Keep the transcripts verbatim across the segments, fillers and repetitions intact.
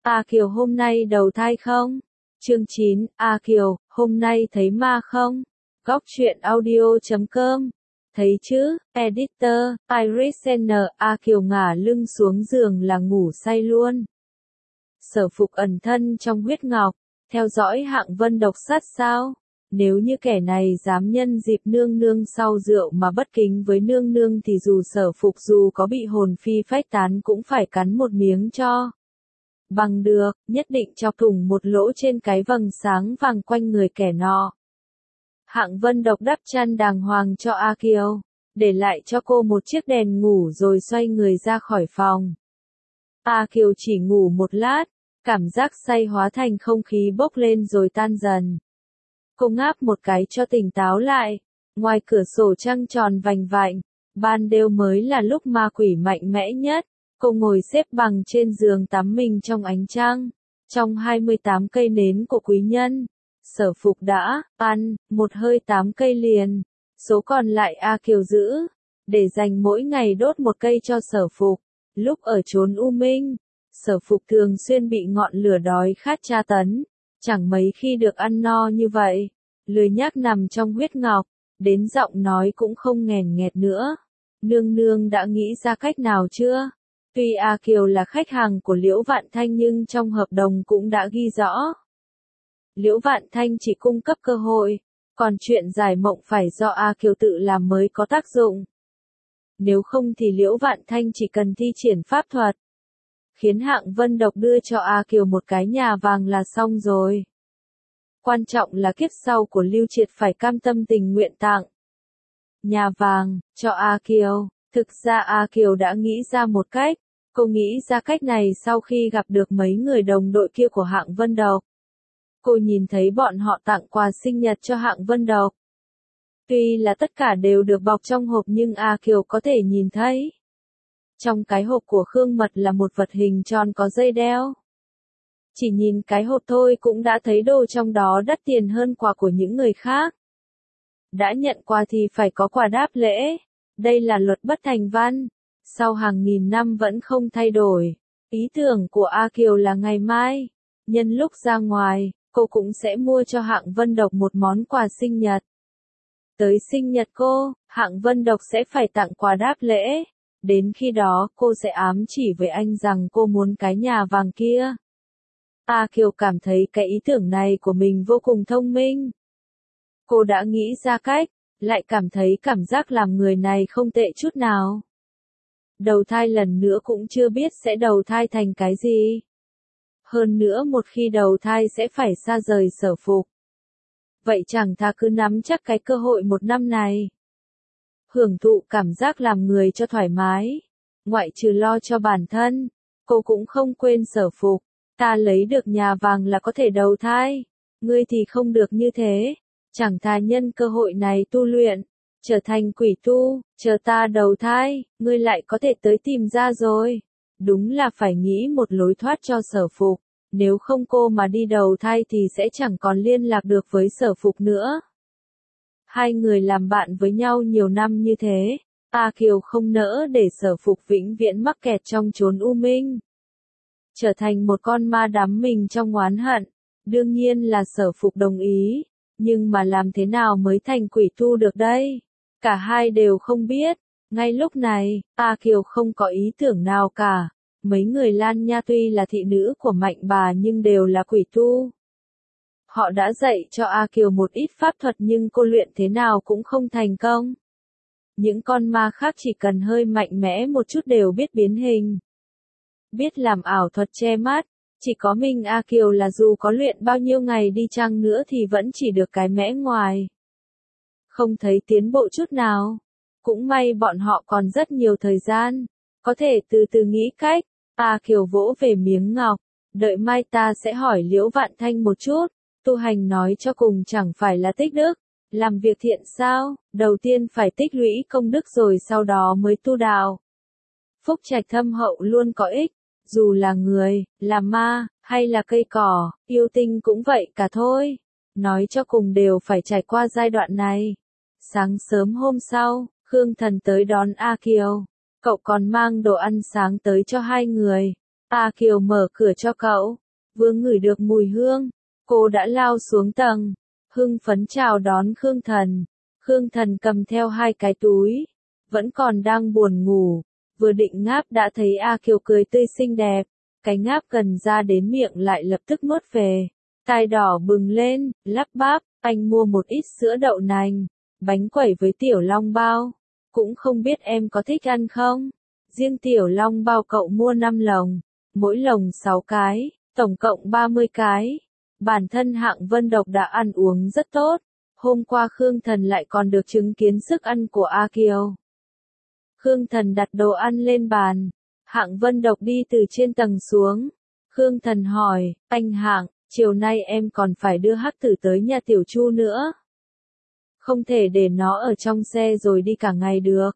A Kiều hôm nay đầu thai không? Chương chín, A Kiều, hôm nay thấy ma không? Góc truyện audio chấm com. Thấy chứ, editor, Iris N. A Kiều ngả lưng xuống giường là ngủ say luôn. Sở Phục ẩn thân trong huyết ngọc, theo dõi Hạng Vân độc sát sao? Nếu như kẻ này dám nhân dịp nương nương sau rượu mà bất kính với nương nương thì dù Sở Phục dù có bị hồn phi phách tán cũng phải cắn một miếng cho bằng được, nhất định chọc thủng một lỗ trên cái vầng sáng vàng quanh người kẻ nọ. Hạng Vân độc đắp chăn đàng hoàng cho A Kiều, để lại cho cô một chiếc đèn ngủ rồi xoay người ra khỏi phòng. A Kiều chỉ ngủ một lát, cảm giác say hóa thành không khí bốc lên rồi tan dần. Cô ngáp một cái cho tỉnh táo lại, ngoài cửa sổ trăng tròn vành vạnh, ban đêm mới là lúc ma quỷ mạnh mẽ nhất. Cô ngồi xếp bằng trên giường tắm mình trong ánh trăng. Trong hai mươi tám cây nến của quý nhân, Sở Phục đã ăn một hơi tám cây liền. Số còn lại A Kiều giữ, để dành mỗi ngày đốt một cây cho Sở Phục. Lúc ở chốn u minh, Sở Phục thường xuyên bị ngọn lửa đói khát tra tấn. Chẳng mấy khi được ăn no như vậy. Lười nhác nằm trong huyết ngọc, đến giọng nói cũng không nghèn nghẹt nữa. Nương nương đã nghĩ ra cách nào chưa? Tuy A Kiều là khách hàng của Liễu Vạn Thanh nhưng trong hợp đồng cũng đã ghi rõ. Liễu Vạn Thanh chỉ cung cấp cơ hội, còn chuyện giải mộng phải do A Kiều tự làm mới có tác dụng. Nếu không thì Liễu Vạn Thanh chỉ cần thi triển pháp thuật, khiến Hạng Vân độc đưa cho A Kiều một cái nhà vàng là xong rồi. Quan trọng là kiếp sau của Lưu Triệt phải cam tâm tình nguyện tặng nhà vàng cho A Kiều. Thực ra A Kiều đã nghĩ ra một cách. Cô nghĩ ra cách này sau khi gặp được mấy người đồng đội kia của Hạng Vân độc. Cô nhìn thấy bọn họ tặng quà sinh nhật cho Hạng Vân độc. Tuy là tất cả đều được bọc trong hộp nhưng A Kiều có thể nhìn thấy. Trong cái hộp của Khương Mật là một vật hình tròn có dây đeo. Chỉ nhìn cái hộp thôi cũng đã thấy đồ trong đó đắt tiền hơn quà của những người khác. Đã nhận quà thì phải có quà đáp lễ. Đây là luật bất thành văn. Sau hàng nghìn năm vẫn không thay đổi. Ý tưởng của A Kiều là ngày mai, nhân lúc ra ngoài, cô cũng sẽ mua cho Hạng Vân độc một món quà sinh nhật. Tới sinh nhật cô, Hạng Vân độc sẽ phải tặng quà đáp lễ. Đến khi đó cô sẽ ám chỉ với anh rằng cô muốn cái nhà vàng kia. A Kiều cảm thấy cái ý tưởng này của mình vô cùng thông minh. Cô đã nghĩ ra cách, lại cảm thấy cảm giác làm người này không tệ chút nào. Đầu thai lần nữa cũng chưa biết sẽ đầu thai thành cái gì. Hơn nữa một khi đầu thai sẽ phải xa rời Sở Phục. Vậy chẳng thà cứ nắm chắc cái cơ hội một năm này. Hưởng thụ cảm giác làm người cho thoải mái. Ngoại trừ lo cho bản thân, cô cũng không quên Sở Phục. Ta lấy được nhà vàng là có thể đầu thai. Ngươi thì không được như thế. Chẳng thà nhân cơ hội này tu luyện. Trở thành quỷ tu, chờ ta đầu thai, ngươi lại có thể tới tìm ra rồi. Đúng là phải nghĩ một lối thoát cho Sở Phục. Nếu không cô mà đi đầu thai thì sẽ chẳng còn liên lạc được với Sở Phục nữa. Hai người làm bạn với nhau nhiều năm như thế. A Kiều không nỡ để Sở Phục vĩnh viễn mắc kẹt trong chốn u minh. Trở thành một con ma đắm mình trong oán hận. Đương nhiên là Sở Phục đồng ý. Nhưng mà làm thế nào mới thành quỷ tu được đây? Cả hai đều không biết. Ngay lúc này, A Kiều không có ý tưởng nào cả. Mấy người Lan Nha tuy là thị nữ của Mạnh bà nhưng đều là quỷ tu. Họ đã dạy cho A Kiều một ít pháp thuật nhưng cô luyện thế nào cũng không thành công. Những con ma khác chỉ cần hơi mạnh mẽ một chút đều biết biến hình. Biết làm ảo thuật che mắt. Chỉ có mình A Kiều là dù có luyện bao nhiêu ngày đi chăng nữa thì vẫn chỉ được cái mẽ ngoài. Không thấy tiến bộ chút nào. Cũng may bọn họ còn rất nhiều thời gian. Có thể từ từ nghĩ cách. A Kiều vỗ về miếng ngọc. Đợi mai ta sẽ hỏi Liễu Vạn Thanh một chút. Tu hành nói cho cùng chẳng phải là tích đức. Làm việc thiện sao? Đầu tiên phải tích lũy công đức rồi sau đó mới tu đạo. Phúc trạch thâm hậu luôn có ích. Dù là người, là ma, hay là cây cỏ, yêu tinh cũng vậy cả thôi. Nói cho cùng đều phải trải qua giai đoạn này. Sáng sớm hôm sau, Khương Thần tới đón A Kiều. Cậu còn mang đồ ăn sáng tới cho hai người. A Kiều mở cửa cho cậu. Vừa ngửi được mùi hương, cô đã lao xuống tầng, hưng phấn chào đón Khương Thần. Khương Thần cầm theo hai cái túi, vẫn còn đang buồn ngủ, vừa định ngáp đã thấy A Kiều cười tươi xinh đẹp, cái ngáp gần ra đến miệng lại lập tức nuốt về, tai đỏ bừng lên, lắp bắp, anh mua một ít sữa đậu nành, bánh quẩy với tiểu long bao, cũng không biết em có thích ăn không? Riêng tiểu long bao cậu mua năm lồng, mỗi lồng sáu cái, tổng cộng ba mươi cái. Bản thân Hạng Vân Độc đã ăn uống rất tốt, hôm qua Khương Thần lại còn được chứng kiến sức ăn của A Kiều. Khương Thần đặt đồ ăn lên bàn, Hạng Vân Độc đi từ trên tầng xuống. Khương Thần hỏi, anh Hạng, chiều nay em còn phải đưa Hắc Tử tới nhà Tiểu Chu nữa. Không thể để nó ở trong xe rồi đi cả ngày được.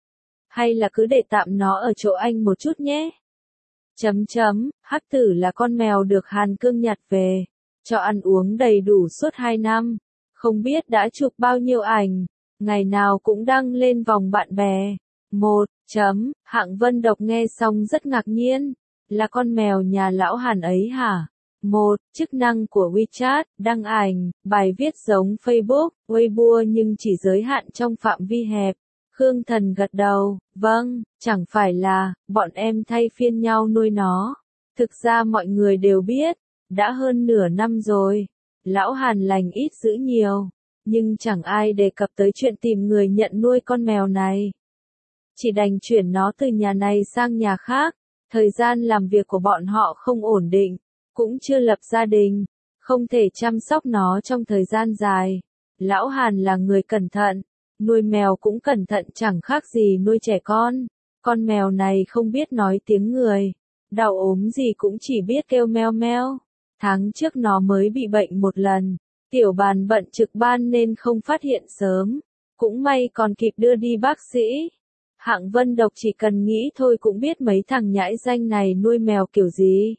Hay là cứ để tạm nó ở chỗ anh một chút nhé. Chấm chấm, Hắc Tử là con mèo được Hàn Cương nhặt về, cho ăn uống đầy đủ suốt hai năm. Không biết đã chụp bao nhiêu ảnh, ngày nào cũng đăng lên vòng bạn bè. Một, chấm, Hạng Vân Độc nghe xong rất ngạc nhiên, là con mèo nhà lão Hàn ấy hả? Một, chức năng của WeChat, đăng ảnh, bài viết giống Facebook, Weibo nhưng chỉ giới hạn trong phạm vi hẹp. Khương Thần gật đầu, vâng, chẳng phải là, bọn em thay phiên nhau nuôi nó. Thực ra mọi người đều biết, đã hơn nửa năm rồi, lão Hàn lành ít dữ nhiều, nhưng chẳng ai đề cập tới chuyện tìm người nhận nuôi con mèo này. Chỉ đành chuyển nó từ nhà này sang nhà khác, thời gian làm việc của bọn họ không ổn định, cũng chưa lập gia đình, không thể chăm sóc nó trong thời gian dài. Lão Hàn là người cẩn thận, nuôi mèo cũng cẩn thận chẳng khác gì nuôi trẻ con. Con mèo này không biết nói tiếng người, đau ốm gì cũng chỉ biết kêu meo meo. Tháng trước nó mới bị bệnh một lần, tiểu bàn bận trực ban nên không phát hiện sớm, cũng may còn kịp đưa đi bác sĩ. Hạng Vân Độc chỉ cần nghĩ thôi cũng biết mấy thằng nhãi danh này nuôi mèo kiểu gì.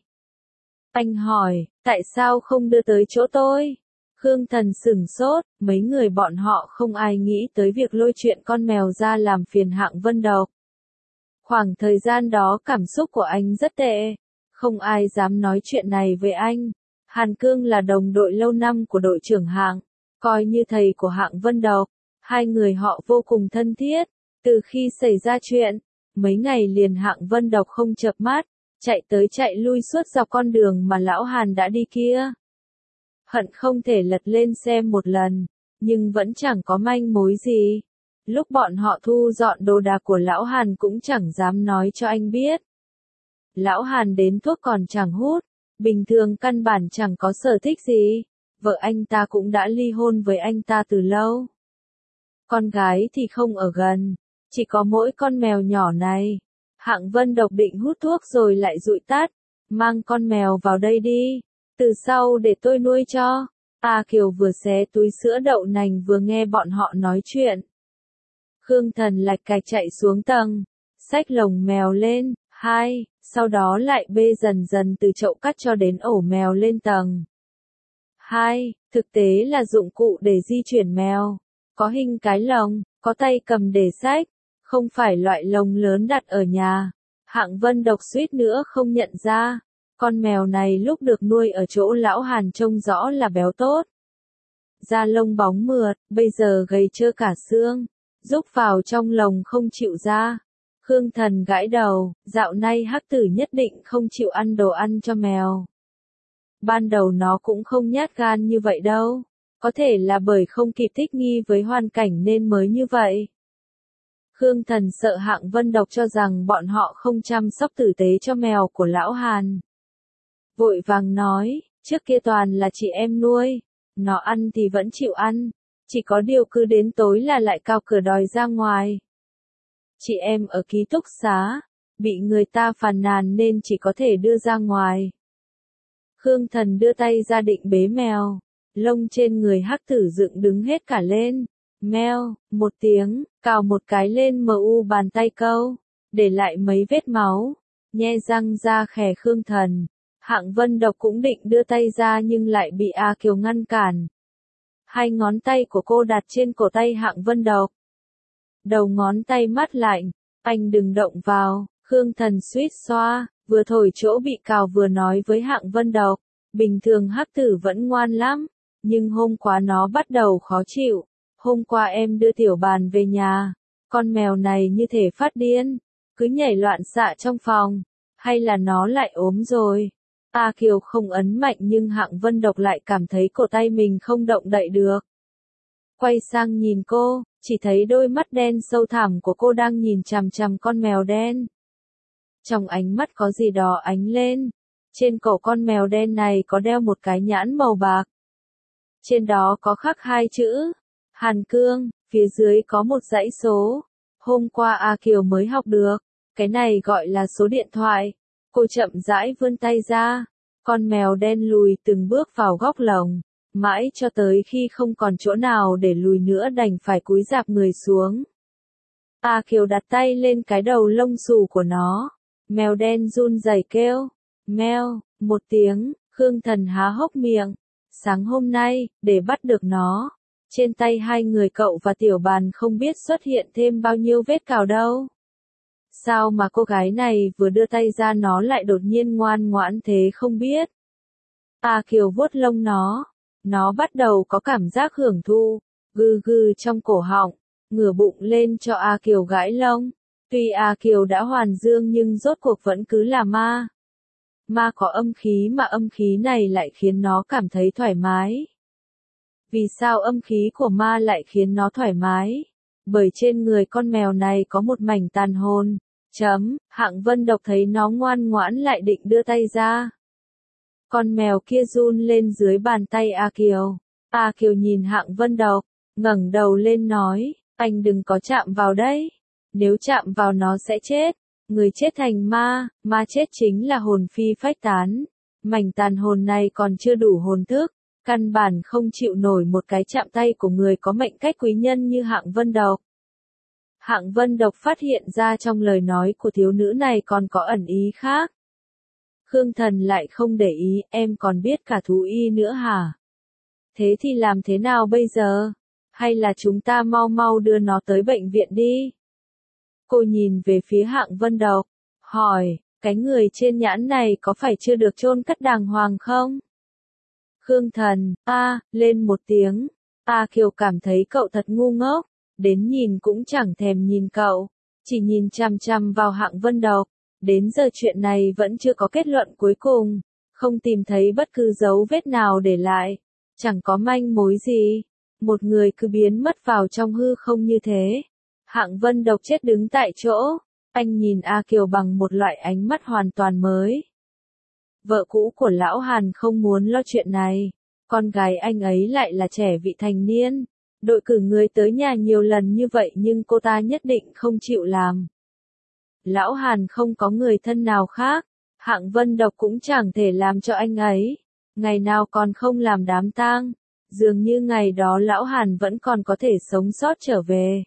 Anh hỏi, tại sao không đưa tới chỗ tôi? Khương Thần sửng sốt, mấy người bọn họ không ai nghĩ tới việc lôi chuyện con mèo ra làm phiền Hạng Vân Độc. Khoảng thời gian đó cảm xúc của anh rất tệ, không ai dám nói chuyện này với anh. Hàn Cương là đồng đội lâu năm của đội trưởng Hạng, coi như thầy của Hạng Vân Độc, hai người họ vô cùng thân thiết. Từ khi xảy ra chuyện, mấy ngày liền Hạng Vân Độc không chợp mắt, chạy tới chạy lui suốt dọc con đường mà lão Hàn đã đi kia. Hận không thể lật lên xem một lần, nhưng vẫn chẳng có manh mối gì. Lúc bọn họ thu dọn đồ đạc của lão Hàn cũng chẳng dám nói cho anh biết. Lão Hàn đến thuốc còn chẳng hút, bình thường căn bản chẳng có sở thích gì. Vợ anh ta cũng đã ly hôn với anh ta từ lâu. Con gái thì không ở gần, chỉ có mỗi con mèo nhỏ này. Hạng Vân Độc định hút thuốc rồi lại dụi tắt, mang con mèo vào đây đi, từ sau để tôi nuôi cho. A Kiều vừa xé túi sữa đậu nành vừa nghe bọn họ nói chuyện. Khương Thần lạch cạch chạy xuống tầng, xách lồng mèo lên, hai, sau đó lại bê dần dần từ chậu cắt cho đến ổ mèo lên tầng. Hai, thực tế là dụng cụ để di chuyển mèo, có hình cái lồng, có tay cầm để xách, không phải loại lồng lớn đặt ở nhà. Hạng Vân Độc suýt nữa không nhận ra, con mèo này lúc được nuôi ở chỗ lão Hàn trông rõ là béo tốt. Da lông bóng mượt, bây giờ gầy trơ cả xương, rúc vào trong lồng không chịu ra. Khương Thần gãi đầu, dạo nay Hắc Tử nhất định không chịu ăn đồ ăn cho mèo. Ban đầu nó cũng không nhát gan như vậy đâu, có thể là bởi không kịp thích nghi với hoàn cảnh nên mới như vậy. Khương Thần sợ Hạng Vân Độc cho rằng bọn họ không chăm sóc tử tế cho mèo của lão Hàn. Vội vàng nói, trước kia toàn là chị em nuôi, nó ăn thì vẫn chịu ăn, chỉ có điều cứ đến tối là lại cào cửa đòi ra ngoài. Chị em ở ký túc xá, bị người ta phàn nàn nên chỉ có thể đưa ra ngoài. Khương Thần đưa tay ra định bế mèo, lông trên người Hắc Tử dựng đứng hết cả lên. Meo, một tiếng, cào một cái lên mu bàn tay câu, để lại mấy vết máu, nhe răng ra khè Khương Thần. Hạng Vân Độc cũng định đưa tay ra nhưng lại bị A Kiều ngăn cản. Hai ngón tay của cô đặt trên cổ tay Hạng Vân Độc. Đầu ngón tay mát lạnh, anh đừng động vào. Khương Thần suýt xoa, vừa thổi chỗ bị cào vừa nói với Hạng Vân Độc, bình thường hắc tử vẫn ngoan lắm, nhưng hôm qua nó bắt đầu khó chịu, hôm qua em đưa tiểu bàn về nhà, con mèo này như thể phát điên, cứ nhảy loạn xạ trong phòng, hay là nó lại ốm rồi. A Kiều không ấn mạnh nhưng Hạng Vân Độc lại cảm thấy cổ tay mình không động đậy được. Quay sang nhìn cô, chỉ thấy đôi mắt đen sâu thẳm của cô đang nhìn chằm chằm con mèo đen. Trong ánh mắt có gì đó ánh lên. Trên cổ con mèo đen này có đeo một cái nhãn màu bạc. Trên đó có khắc hai chữ, Hàn Cương, phía dưới có một dãy số. Hôm qua A Kiều mới học được, cái này gọi là số điện thoại. Cô chậm rãi vươn tay ra, con mèo đen lùi từng bước vào góc lồng, mãi cho tới khi không còn chỗ nào để lùi nữa đành phải cúi rạp người xuống. A Kiều đặt tay lên cái đầu lông xù của nó, mèo đen run rẩy kêu, meo, một tiếng, Khương Thần há hốc miệng. Sáng hôm nay, để bắt được nó, trên tay hai người cậu và tiểu bàn không biết xuất hiện thêm bao nhiêu vết cào đâu. Sao mà cô gái này vừa đưa tay ra nó lại đột nhiên ngoan ngoãn thế không biết. A Kiều vuốt lông nó, nó bắt đầu có cảm giác hưởng thụ, gừ gừ trong cổ họng, ngửa bụng lên cho A Kiều gãi lông. Tuy A Kiều đã hoàn dương nhưng rốt cuộc vẫn cứ là ma. Ma có âm khí mà âm khí này lại khiến nó cảm thấy thoải mái. Vì sao âm khí của ma lại khiến nó thoải mái? Bởi trên người con mèo này có một mảnh tàn hồn. Chấm, Hạng Vân Độc thấy nó ngoan ngoãn lại định đưa tay ra. Con mèo kia run lên dưới bàn tay A Kiều. A Kiều nhìn Hạng Vân Độc, ngẩng đầu lên nói, anh đừng có chạm vào đấy. Nếu chạm vào nó sẽ chết. Người chết thành ma, ma chết chính là hồn phi phách tán. Mảnh tàn hồn này còn chưa đủ hồn thức, căn bản không chịu nổi một cái chạm tay của người có mệnh cách quý nhân như Hạng Vân Độc. Hạng Vân Độc phát hiện ra trong lời nói của thiếu nữ này còn có ẩn ý khác. Khương Thần lại không để ý, em còn biết cả thú y nữa hả? Thế thì làm thế nào bây giờ? Hay là chúng ta mau mau đưa nó tới bệnh viện đi? Cô nhìn về phía Hạng Vân Độc, hỏi, cái người trên nhãn này có phải chưa được chôn cất đàng hoàng không? Khương Thần, a, lên một tiếng. A Kiều cảm thấy cậu thật ngu ngốc, đến nhìn cũng chẳng thèm nhìn cậu, chỉ nhìn chằm chằm vào Hạng Vân Độc. Đến giờ chuyện này vẫn chưa có kết luận cuối cùng, không tìm thấy bất cứ dấu vết nào để lại, chẳng có manh mối gì. Một người cứ biến mất vào trong hư không như thế. Hạng Vân Độc chết đứng tại chỗ, anh nhìn A Kiều bằng một loại ánh mắt hoàn toàn mới. Vợ cũ của lão Hàn không muốn lo chuyện này, con gái anh ấy lại là trẻ vị thành niên, đội cử người tới nhà nhiều lần như vậy nhưng cô ta nhất định không chịu làm. Lão Hàn không có người thân nào khác, Hạng Vân Độc cũng chẳng thể làm cho anh ấy, ngày nào còn không làm đám tang, dường như ngày đó lão Hàn vẫn còn có thể sống sót trở về.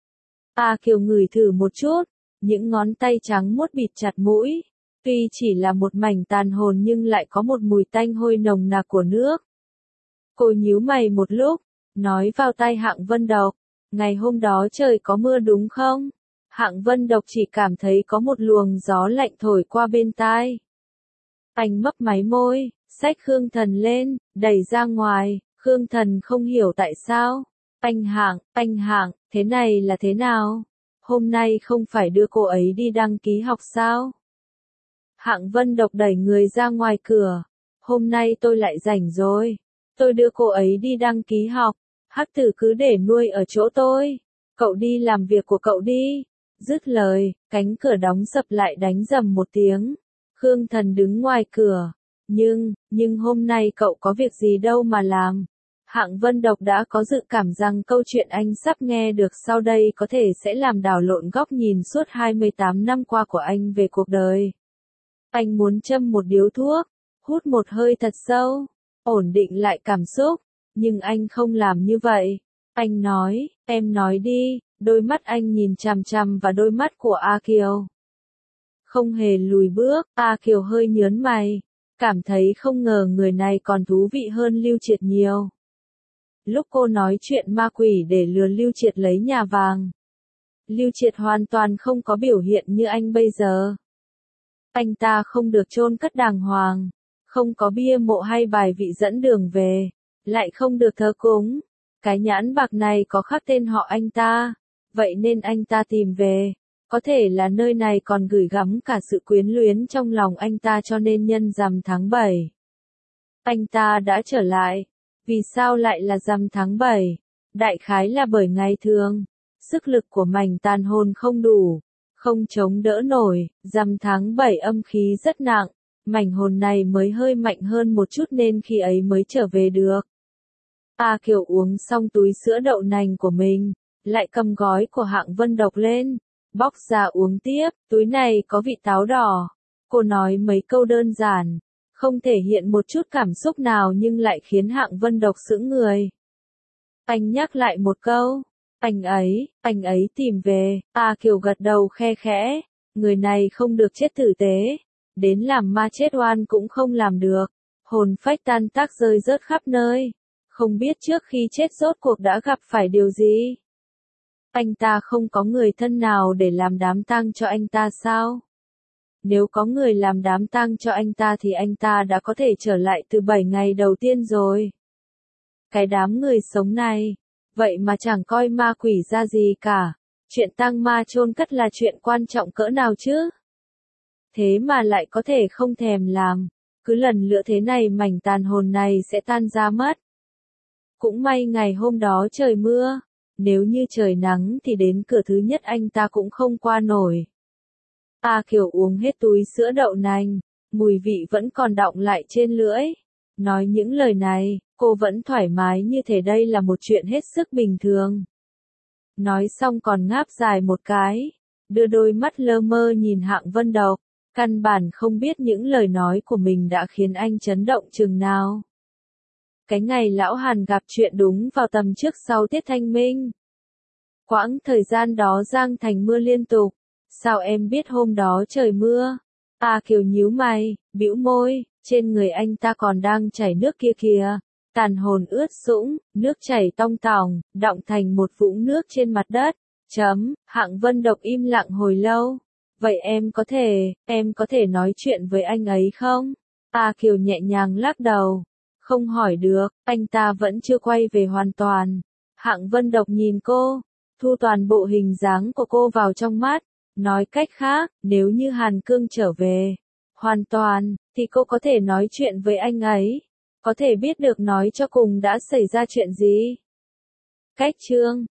A Kiều ngửi thử một chút, những ngón tay trắng muốt bịt chặt mũi, tuy chỉ là một mảnh tàn hồn nhưng lại có một mùi tanh hôi nồng nặc của nước. Cô nhíu mày một lúc, nói vào tai Hạng Vân Độc, ngày hôm đó trời có mưa đúng không? Hạng Vân Độc chỉ cảm thấy có một luồng gió lạnh thổi qua bên tai. Anh mấp máy môi, xách Khương Thần lên, đẩy ra ngoài, Khương Thần không hiểu tại sao. Anh Hạng, anh Hạng, thế này là thế nào? Hôm nay không phải đưa cô ấy đi đăng ký học sao? Hạng Vân Độc đẩy người ra ngoài cửa. Hôm nay tôi lại rảnh rồi. Tôi đưa cô ấy đi đăng ký học. Hắc tử cứ để nuôi ở chỗ tôi. Cậu đi làm việc của cậu đi. Dứt lời, cánh cửa đóng sập lại đánh rầm một tiếng. Khương Thần đứng ngoài cửa. Nhưng, nhưng hôm nay cậu có việc gì đâu mà làm. Hạng Vân Độc đã có dự cảm rằng câu chuyện anh sắp nghe được sau đây có thể sẽ làm đảo lộn góc nhìn suốt hai mươi tám năm qua của anh về cuộc đời. Anh muốn châm một điếu thuốc, hút một hơi thật sâu, ổn định lại cảm xúc, nhưng anh không làm như vậy. Anh nói, em nói đi, đôi mắt anh nhìn chằm chằm vào đôi mắt của A Kiều. Không hề lùi bước, A Kiều hơi nhớn mày, cảm thấy không ngờ người này còn thú vị hơn Lưu Triệt nhiều. Lúc cô nói chuyện ma quỷ để lừa Lưu Triệt lấy nhà vàng, Lưu Triệt hoàn toàn không có biểu hiện như anh bây giờ. Anh ta không được chôn cất đàng hoàng, không có bia mộ hay bài vị dẫn đường về, lại không được thờ cúng. Cái nhãn bạc này có khắc tên họ anh ta, vậy nên anh ta tìm về. Có thể là nơi này còn gửi gắm cả sự quyến luyến trong lòng anh ta, cho nên nhân rằm tháng bảy. Anh ta đã trở lại. Vì sao lại là rằm tháng bảy? Đại khái là bởi ngày thường, sức lực của mảnh tàn hồn không đủ, không chống đỡ nổi, rằm tháng bảy âm khí rất nặng, mảnh hồn này mới hơi mạnh hơn một chút nên khi ấy mới trở về được. A Kiều uống xong túi sữa đậu nành của mình, lại cầm gói của Hạng Vân Độc lên, bóc ra uống tiếp, túi này có vị táo đỏ. Cô nói mấy câu đơn giản, không thể hiện một chút cảm xúc nào nhưng lại khiến Hạng Vân Độc sững người. Anh nhắc lại một câu, anh ấy, anh ấy tìm về. A Kiều gật đầu khe khẽ, người này không được chết tử tế, đến làm ma chết oan cũng không làm được, hồn phách tan tác rơi rớt khắp nơi, không biết trước khi chết rốt cuộc đã gặp phải điều gì. Anh ta không có người thân nào để làm đám tang cho anh ta sao? Nếu có người làm đám tang cho anh ta thì anh ta đã có thể trở lại từ bảy ngày đầu tiên rồi. Cái đám người sống này, vậy mà chẳng coi ma quỷ ra gì cả. Chuyện tang ma chôn cất là chuyện quan trọng cỡ nào chứ? Thế mà lại có thể không thèm làm. Cứ lần lữa thế này mảnh tàn hồn này sẽ tan ra mất. Cũng may ngày hôm đó trời mưa. Nếu như trời nắng thì đến cửa thứ nhất anh ta cũng không qua nổi. A Kiều uống hết túi sữa đậu nành, mùi vị vẫn còn đọng lại trên lưỡi. Nói những lời này, cô vẫn thoải mái như thể đây là một chuyện hết sức bình thường. Nói xong còn ngáp dài một cái, đưa đôi mắt lơ mơ nhìn Hạng Vân Độc, căn bản không biết những lời nói của mình đã khiến anh chấn động chừng nào. Cái ngày lão Hàn gặp chuyện đúng vào tầm trước sau Tết Thanh Minh. Quãng thời gian đó Giang Thành mưa liên tục. Sao em biết hôm đó trời mưa? A Kiều nhíu mày, bĩu môi, trên người anh ta còn đang chảy nước kia kìa. Tàn hồn ướt sũng, nước chảy tong tòng, đọng thành một vũng nước trên mặt đất. Chấm, Hạng Vân Độc im lặng hồi lâu. Vậy em có thể, em có thể nói chuyện với anh ấy không? A Kiều nhẹ nhàng lắc đầu. Không hỏi được, anh ta vẫn chưa quay về hoàn toàn. Hạng Vân Độc nhìn cô, thu toàn bộ hình dáng của cô vào trong mắt. Nói cách khác, nếu như Hàn Cương trở về, hoàn toàn, thì cô có thể nói chuyện với anh ấy. Có thể biết được nói cho cùng đã xảy ra chuyện gì. Cách chương